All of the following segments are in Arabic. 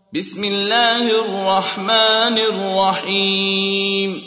بسم الله الرحمن الرحيم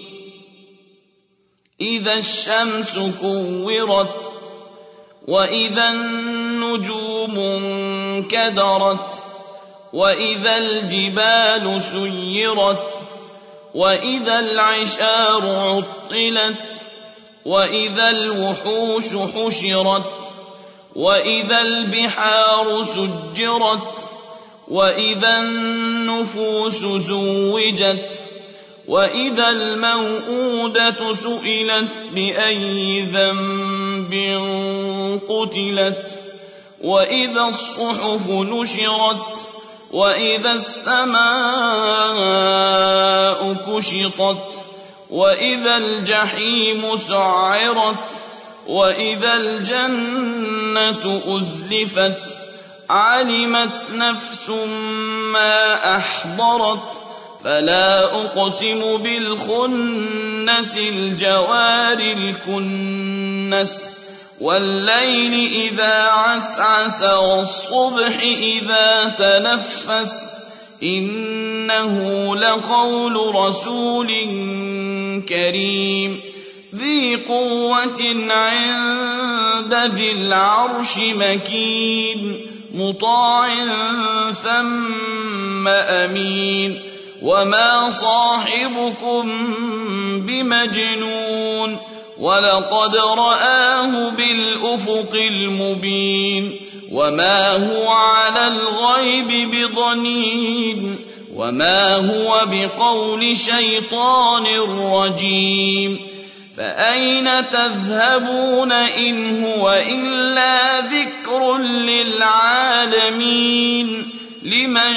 إذا الشمس كورت وإذا النجوم انكدرت وإذا الجبال سيرت وإذا العشار عطلت وإذا الوحوش حشرت وإذا البحار سجرت وإذا النفوس زوجت وإذا الموءودة سئلت بأي ذنب قتلت وإذا الصحف نشرت وإذا السماء كشطت وإذا الجحيم سعرت وإذا الجنة أزلفت علمت نفس ما أحضرت فلا أقسم بالخنس الجوار الكنس والليل إذا عسعس والصبح إذا تنفس إنه لقول رسول كريم ذي قوة عند ذي العرش مكين مطاع ثم أمين وما صاحبكم بمجنون ولقد رآه بالأفق المبين وما هو على الغيب بضنين وما هو بقول شيطان رجيم فأين تذهبون إن هو إلا ذكر للعالمين لمن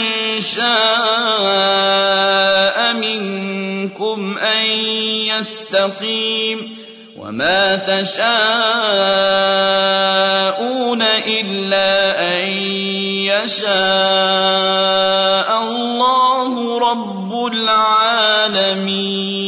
شاء منكم أن يستقيم وما تشاءون إلا أن يشاء الله رب العالمين.